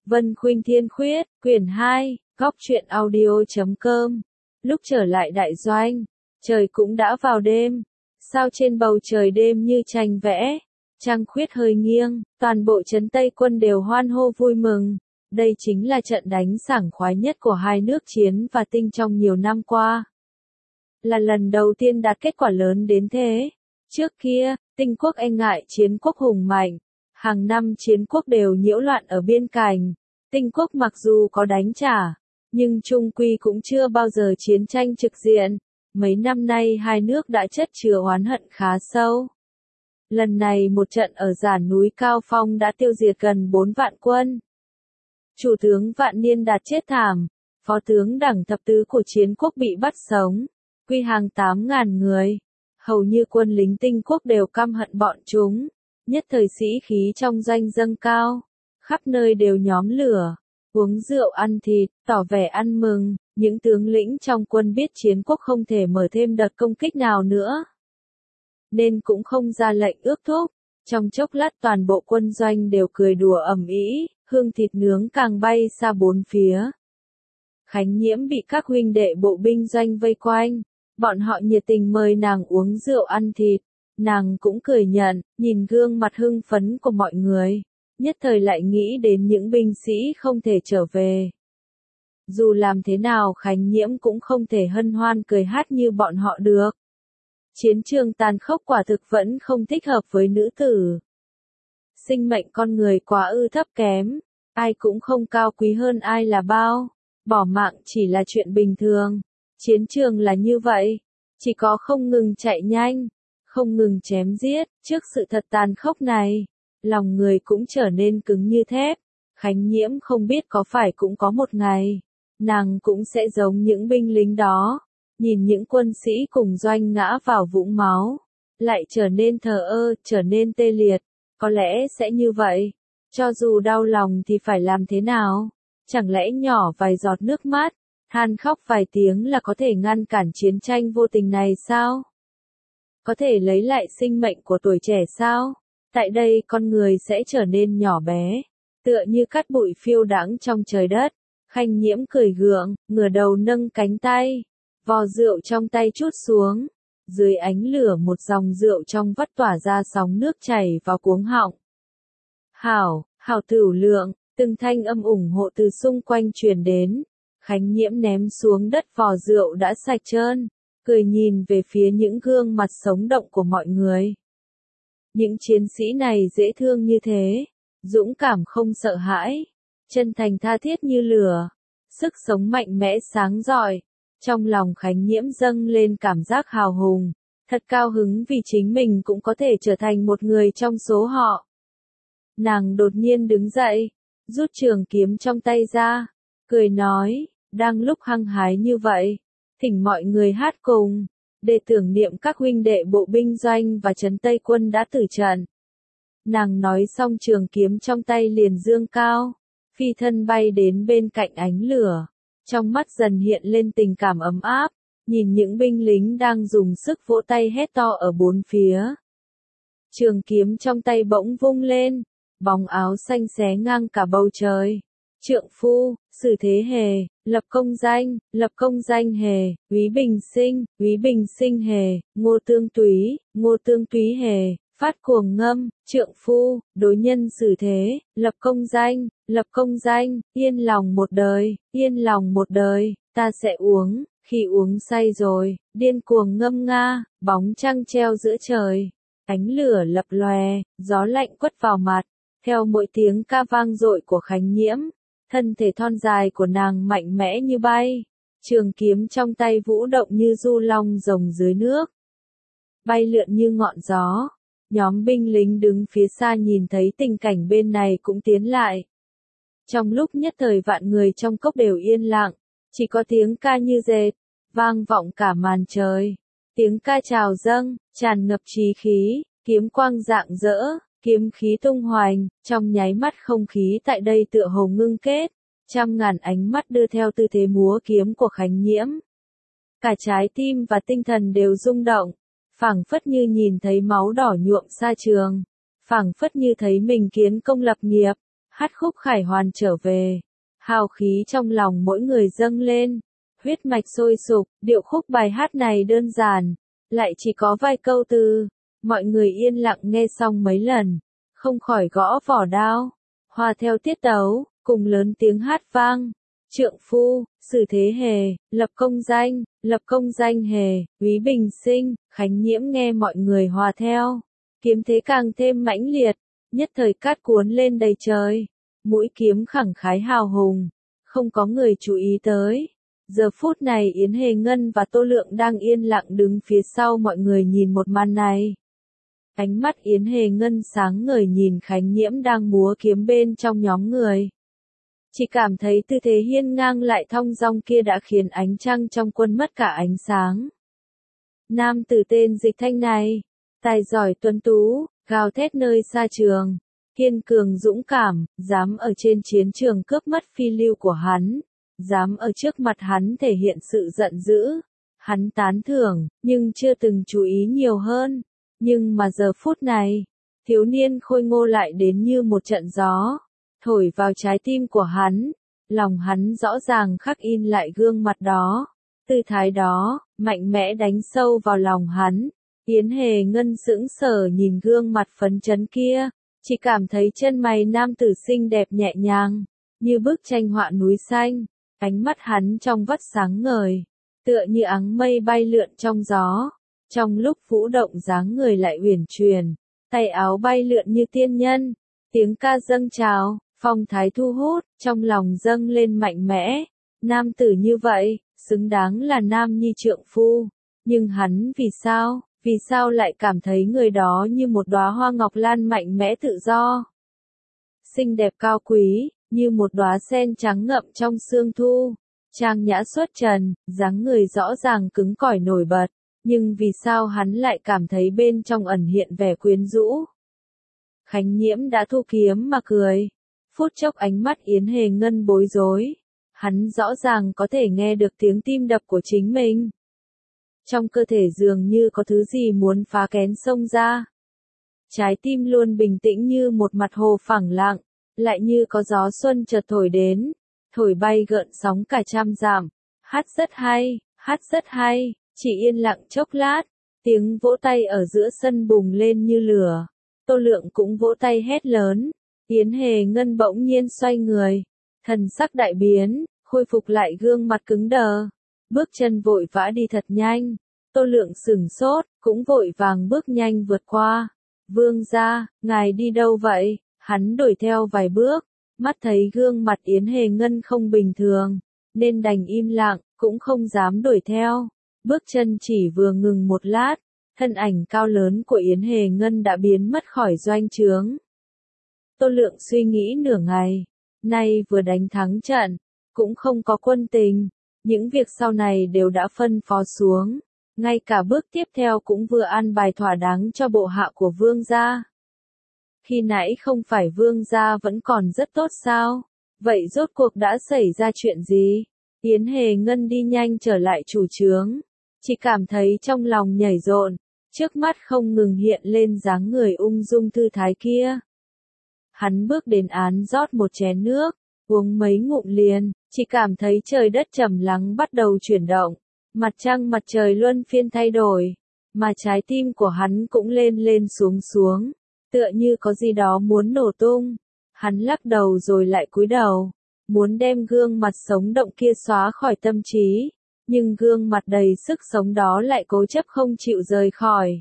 Vân Khuynh Thiên Khuyết, quyển 2, góc truyện audio.com. Lúc trở lại đại doanh, trời cũng đã vào đêm, sao trên bầu trời đêm như tranh vẽ, trăng khuyết hơi nghiêng, toàn bộ trấn Tây quân đều hoan hô vui mừng. Đây chính là trận đánh sảng khoái nhất của hai nước Chiến và Tinh trong nhiều năm qua. Là lần đầu tiên đạt kết quả lớn đến thế. Trước kia, Tinh quốc e ngại Chiến quốc hùng mạnh. Hàng năm Chiến quốc đều nhiễu loạn ở biên cảnh. Tinh quốc mặc dù có đánh trả, nhưng chung quy cũng chưa bao giờ chiến tranh trực diện. Mấy năm nay hai nước đã chất chứa oán hận khá sâu. Lần này một trận ở giản núi Cao Phong đã tiêu diệt gần 4 vạn quân. Chủ tướng Vạn Niên Đạt chết thảm, phó tướng Đẳng Thập Tứ của Chiến quốc bị bắt sống, quy hàng 8.000 người. Hầu như quân lính Tinh quốc đều căm hận bọn chúng. Nhất thời sĩ khí trong doanh dâng cao, khắp nơi đều nhóm lửa, uống rượu ăn thịt, tỏ vẻ ăn mừng. Những tướng lĩnh trong quân biết Chiến quốc không thể mở thêm đợt công kích nào nữa, nên cũng không ra lệnh ước thúc. Trong chốc lát toàn bộ quân doanh đều cười đùa ầm ĩ, hương thịt nướng càng bay xa bốn phía. Khánh Nhiễm bị các huynh đệ bộ binh doanh vây quanh, bọn họ nhiệt tình mời nàng uống rượu ăn thịt. Nàng cũng cười nhận, nhìn gương mặt hưng phấn của mọi người, nhất thời lại nghĩ đến những binh sĩ không thể trở về. Dù làm thế nào Khánh Nhiễm cũng không thể hân hoan cười hát như bọn họ được. Chiến trường tàn khốc quả thực vẫn không thích hợp với nữ tử. Sinh mệnh con người quá thấp kém, ai cũng không cao quý hơn ai là bao, bỏ mạng chỉ là chuyện bình thường. Chiến trường là như vậy, chỉ có không ngừng chạy nhanh, không ngừng chém giết. Trước sự thật tàn khốc này, lòng người cũng trở nên cứng như thép. Khánh Nhiễm không biết có phải cũng có một ngày, nàng cũng sẽ giống những binh lính đó, nhìn những quân sĩ cùng doanh ngã vào vũng máu, lại trở nên thờ ơ, trở nên tê liệt. Có lẽ sẽ như vậy. Cho dù đau lòng thì phải làm thế nào? Chẳng lẽ nhỏ vài giọt nước mắt, than khóc vài tiếng là có thể ngăn cản chiến tranh vô tình này sao? Có thể lấy lại sinh mệnh của tuổi trẻ sao? Tại đây con người sẽ trở nên nhỏ bé, tựa như cát bụi phiêu đãng trong trời đất. Khánh Nhiễm cười gượng, ngửa đầu nâng cánh tay, vò rượu trong tay trút xuống. Dưới ánh lửa một dòng rượu trong vắt tỏa ra sóng nước chảy vào cuống họng. Hảo, hảo tửu lượng, từng thanh âm ủng hộ từ xung quanh truyền đến. Khánh Nhiễm ném xuống đất vò rượu đã sạch trơn, cười nhìn về phía những gương mặt sống động của mọi người. Những chiến sĩ này dễ thương như thế, dũng cảm không sợ hãi, chân thành tha thiết như lửa, sức sống mạnh mẽ sáng rọi. Trong lòng Khánh Nhiễm dâng lên cảm giác hào hùng, thật cao hứng vì chính mình cũng có thể trở thành một người trong số họ. Nàng đột nhiên đứng dậy, rút trường kiếm trong tay ra, cười nói, đang lúc hăng hái như vậy, thỉnh mọi người hát cùng, để tưởng niệm các huynh đệ bộ binh doanh và trấn Tây quân đã tử trận. Nàng nói xong trường kiếm trong tay liền dương cao, phi thân bay đến bên cạnh ánh lửa. Trong mắt dần hiện lên tình cảm ấm áp, nhìn những binh lính đang dùng sức vỗ tay hét to ở bốn phía. Trường kiếm trong tay bỗng vung lên, bóng áo xanh xé ngang cả bầu trời. Trượng phu, Sử Thế Hề, lập công danh Hề, Úy Bình Sinh Hề, Ngô Tương Túy Hề, phát cuồng ngâm, trượng phu, đối nhân xử thế, lập công danh, yên lòng một đời, ta sẽ uống, khi uống say rồi, điên cuồng ngâm nga, bóng trăng treo giữa trời, ánh lửa lập lòe, gió lạnh quất vào mặt, theo mỗi tiếng ca vang dội của Khánh Nhiễm, thân thể thon dài của nàng mạnh mẽ như bay, trường kiếm trong tay vũ động như du long rồng dưới nước, bay lượn như ngọn gió. Nhóm binh lính đứng phía xa nhìn thấy tình cảnh bên này cũng tiến lại. Trong lúc nhất thời vạn người trong cốc đều yên lặng, chỉ có tiếng ca như dệt, vang vọng cả màn trời. Tiếng ca trào dâng, tràn ngập chí khí, kiếm quang rạng rỡ, kiếm khí tung hoành, trong nháy mắt không khí tại đây tựa hồ ngưng kết. Trăm ngàn ánh mắt đưa theo tư thế múa kiếm của Khánh Nhiễm. Cả trái tim và tinh thần đều rung động. Phảng phất như nhìn thấy máu đỏ nhuộm sa trường, phảng phất như thấy mình kiến công lập nghiệp, Hát khúc khải hoàn trở về. Hào khí trong lòng mỗi người dâng lên. Huyết mạch sôi sục, điệu khúc bài hát này đơn giản. Lại chỉ có vài câu từ. Mọi người yên lặng nghe xong mấy lần. Không khỏi gõ vỏ đao. Hòa theo tiết tấu, cùng lớn tiếng hát vang. Trượng phu, sử thế hề, lập công danh hề, úy bình sinh, khánh nhiễm nghe mọi người hòa theo. Kiếm thế càng thêm mãnh liệt, nhất thời cát cuốn lên đầy trời. Mũi kiếm khẳng khái hào hùng, không có người chú ý tới. Giờ phút này Yến Hề Ngân và Tô Lượng đang yên lặng đứng phía sau mọi người nhìn một màn này. Ánh mắt Yến Hề Ngân sáng ngời nhìn Khánh Nhiễm đang múa kiếm bên trong nhóm người. Chỉ cảm thấy tư thế hiên ngang lại thong dong kia đã khiến ánh trăng trong quân mất cả ánh sáng. Nam tử tên Dịch Thanh này, tài giỏi tuấn tú, gào thét nơi xa trường, kiên cường dũng cảm, dám ở trên chiến trường cướp mất phi lưu của hắn, dám ở trước mặt hắn thể hiện sự giận dữ. Hắn tán thưởng, nhưng chưa từng chú ý nhiều hơn. Nhưng mà giờ phút này, thiếu niên khôi ngô lại đến như một trận gió, thổi vào trái tim của hắn. Lòng hắn rõ ràng khắc in lại gương mặt đó, tư thái đó, mạnh mẽ đánh sâu vào lòng hắn. Yến Hề Ngân sững sờ nhìn gương mặt phấn chấn kia, chỉ cảm thấy chân mày nam tử xinh đẹp nhẹ nhàng, như bức tranh họa núi xanh. Ánh mắt hắn trong vắt sáng ngời, tựa như áng mây bay lượn trong gió. Trong lúc vũ động dáng người lại uyển chuyển, tay áo bay lượn như tiên nhân, tiếng ca dâng trào, phong thái thu hút, trong lòng dâng lên mạnh mẽ. Nam tử như vậy, xứng đáng là nam nhi trượng phu. Nhưng hắn vì sao lại cảm thấy người đó như một đóa hoa ngọc lan mạnh mẽ tự do, xinh đẹp cao quý, như một đóa sen trắng ngậm trong sương thu, trang nhã xuất trần, dáng người rõ ràng cứng cỏi nổi bật. Nhưng vì sao hắn lại cảm thấy bên trong ẩn hiện vẻ quyến rũ? Khánh Nhiễm đã thu kiếm mà cười. Phút chốc ánh mắt Yến Hề Ngân bối rối. Hắn rõ ràng có thể nghe được tiếng tim đập của chính mình. Trong cơ thể dường như có thứ gì muốn phá kén xông ra. Trái tim luôn bình tĩnh như một mặt hồ phẳng lặng, lại như có gió xuân chợt thổi đến, thổi bay gợn sóng cả trăm dặm. Hát rất hay. Chỉ yên lặng chốc lát, tiếng vỗ tay ở giữa sân bùng lên như lửa. Tô Lượng cũng vỗ tay hét lớn. Yến Hề Ngân bỗng nhiên xoay người, thần sắc đại biến, khôi phục lại gương mặt cứng đờ, bước chân vội vã đi thật nhanh. Tô Lượng sửng sốt, cũng vội vàng bước nhanh vượt qua. Vương gia, ngài đi đâu vậy? Hắn đuổi theo vài bước, mắt thấy gương mặt Yến Hề Ngân không bình thường, nên đành im lặng, cũng không dám đuổi theo. Bước chân chỉ vừa ngừng một lát, thân ảnh cao lớn của Yến Hề Ngân đã biến mất khỏi doanh trướng. Tô Lượng suy nghĩ nửa ngày, nay vừa đánh thắng trận, cũng không có quân tình, những việc sau này đều đã phân phó xuống, ngay cả bước tiếp theo cũng vừa an bài thỏa đáng cho bộ hạ của vương gia. Khi nãy không phải vương gia vẫn còn rất tốt sao? Vậy rốt cuộc đã xảy ra chuyện gì? Yến Hề Ngân đi nhanh trở lại chủ trướng. Chỉ cảm thấy trong lòng nhảy rộn, trước mắt không ngừng hiện lên dáng người ung dung thư thái kia. Hắn bước đến án rót một chén nước, uống mấy ngụm liền, chỉ cảm thấy trời đất trầm lắng bắt đầu chuyển động, mặt trăng mặt trời luân phiên thay đổi, mà trái tim của hắn cũng lên lên xuống xuống, tựa như có gì đó muốn nổ tung. Hắn lắc đầu rồi lại cúi đầu, muốn đem gương mặt sống động kia xóa khỏi tâm trí. Nhưng gương mặt đầy sức sống đó lại cố chấp không chịu rời khỏi.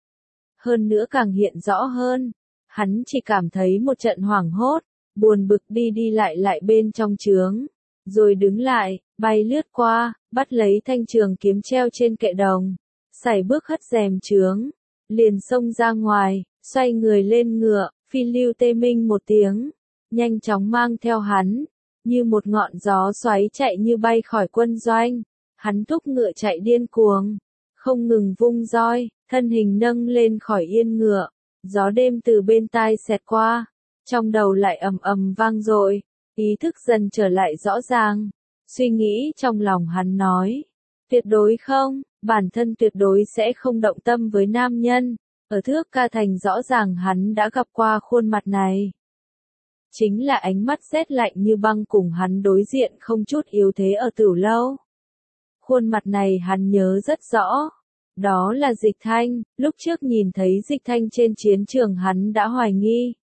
Hơn nữa càng hiện rõ hơn, hắn chỉ cảm thấy một trận hoảng hốt, buồn bực đi lại bên trong trướng, rồi đứng lại, bay lướt qua, bắt lấy thanh trường kiếm treo trên kệ đồng, sải bước hất rèm trướng, liền xông ra ngoài, xoay người lên ngựa, phi lưu tê minh một tiếng, nhanh chóng mang theo hắn, như một ngọn gió xoáy chạy như bay khỏi quân doanh. Hắn thúc ngựa chạy điên cuồng, không ngừng vung roi, thân hình nâng lên khỏi yên ngựa, gió đêm từ bên tai xẹt qua, trong đầu lại ầm ầm vang dội, ý thức dần trở lại rõ ràng, suy nghĩ trong lòng hắn nói, tuyệt đối không, bản thân tuyệt đối sẽ không động tâm với nam nhân, ở Thước Ca Thành rõ ràng hắn đã gặp qua khuôn mặt này. chính là ánh mắt rét lạnh như băng cùng hắn đối diện không chút yếu thế ở Tửu Lâu. Khuôn mặt này hắn nhớ rất rõ. Đó là Dịch Thanh, lúc trước nhìn thấy Dịch Thanh trên chiến trường hắn đã hoài nghi.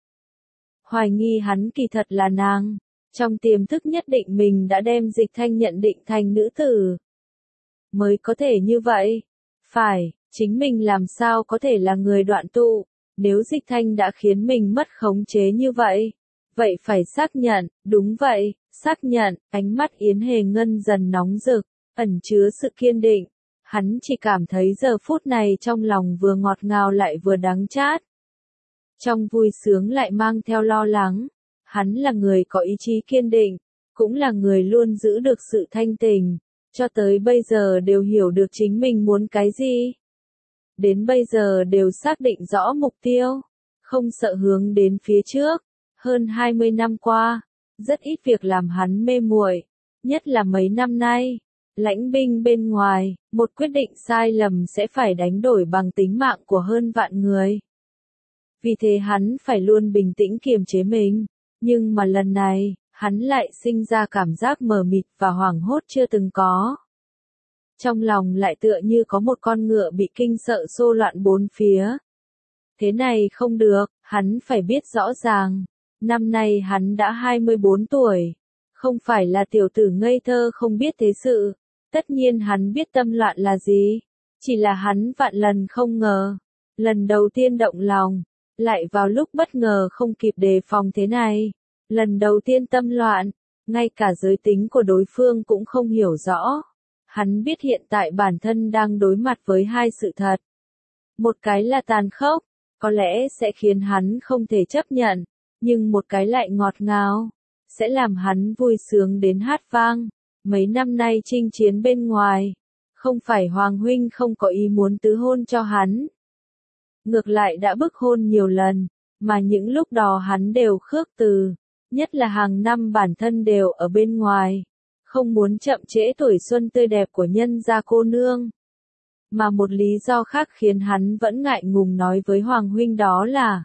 Hoài nghi hắn kỳ thật là nàng. Trong tiềm thức nhất định mình đã đem Dịch Thanh nhận định thành nữ tử. Mới có thể như vậy. Phải, chính mình làm sao có thể là người đoạn tụ, nếu Dịch Thanh đã khiến mình mất khống chế như vậy. Vậy phải xác nhận, đúng vậy, xác nhận, ánh mắt Yến Hề Ngân dần nóng rực, ẩn chứa sự kiên định. Hắn chỉ cảm thấy giờ phút này trong lòng vừa ngọt ngào lại vừa đắng chát. Trong vui sướng lại mang theo lo lắng. Hắn là người có ý chí kiên định, cũng là người luôn giữ được sự thanh tình, cho tới bây giờ đều hiểu được chính mình muốn cái gì. Đến bây giờ đều xác định rõ mục tiêu, không sợ hướng đến phía trước. Hơn 20 năm qua, rất ít việc làm hắn mê muội, nhất là mấy năm nay. Lãnh binh bên ngoài, một quyết định sai lầm sẽ phải đánh đổi bằng tính mạng của hơn vạn người. Vì thế hắn phải luôn bình tĩnh kiềm chế mình. Nhưng mà lần này, hắn lại sinh ra cảm giác mờ mịt và hoảng hốt chưa từng có. Trong lòng lại tựa như có một con ngựa bị kinh sợ xô loạn bốn phía. Thế này không được, hắn phải biết rõ ràng. Năm nay hắn đã 24 tuổi. Không phải là tiểu tử ngây thơ không biết thế sự. Tất nhiên hắn biết tâm loạn là gì. Chỉ là hắn vạn lần không ngờ. Lần đầu tiên động lòng. Lại vào lúc bất ngờ không kịp đề phòng thế này. Lần đầu tiên tâm loạn. Ngay cả giới tính của đối phương cũng không hiểu rõ. Hắn biết hiện tại bản thân đang đối mặt với hai sự thật. Một cái là tàn khốc. Có lẽ sẽ khiến hắn không thể chấp nhận. Nhưng một cái lại ngọt ngào. Sẽ làm hắn vui sướng đến hát vang. Mấy năm nay chinh chiến bên ngoài. Không phải Hoàng huynh không có ý muốn tứ hôn cho hắn. Ngược lại đã bức hôn nhiều lần. Mà những lúc đó hắn đều khước từ. Nhất là hàng năm bản thân đều ở bên ngoài. Không muốn chậm trễ tuổi xuân tươi đẹp của nhân gia cô nương. Mà một lý do khác khiến hắn vẫn ngại ngùng nói với Hoàng huynh đó là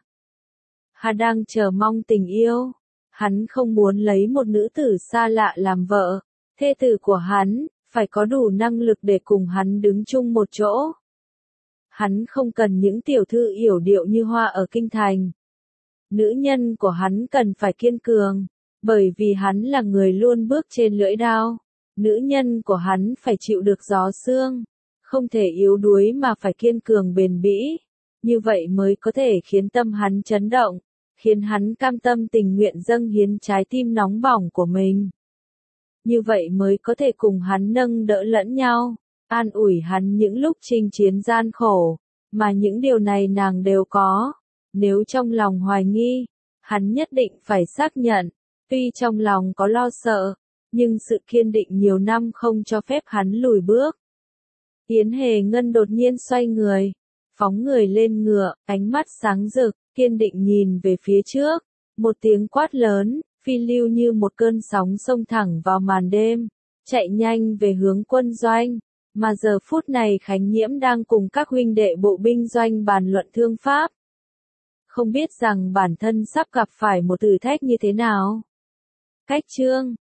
hắn đang chờ mong tình yêu. Hắn không muốn lấy một nữ tử xa lạ làm vợ. Thê tử của hắn, phải có đủ năng lực để cùng hắn đứng chung một chỗ. Hắn không cần những tiểu thư yểu điệu như hoa ở kinh thành. Nữ nhân của hắn cần phải kiên cường, bởi vì hắn là người luôn bước trên lưỡi đao. Nữ nhân của hắn phải chịu được gió sương, không thể yếu đuối mà phải kiên cường bền bỉ. Như vậy mới có thể khiến tâm hắn chấn động, khiến hắn cam tâm tình nguyện dâng hiến trái tim nóng bỏng của mình. Như vậy mới có thể cùng hắn nâng đỡ lẫn nhau, an ủi hắn những lúc chinh chiến gian khổ, mà những điều này nàng đều có. Nếu trong lòng hoài nghi, hắn nhất định phải xác nhận, tuy trong lòng có lo sợ, nhưng sự kiên định nhiều năm không cho phép hắn lùi bước. Yến Hề Ngân đột nhiên xoay người, phóng người lên ngựa, ánh mắt sáng rực, kiên định nhìn về phía trước, một tiếng quát lớn, phi lưu như một cơn sóng xông thẳng vào màn đêm, chạy nhanh về hướng quân doanh, mà giờ phút này Khánh Nhiễm đang cùng các huynh đệ bộ binh doanh bàn luận thương pháp. Không biết rằng bản thân sắp gặp phải một thử thách như thế nào. Cách chương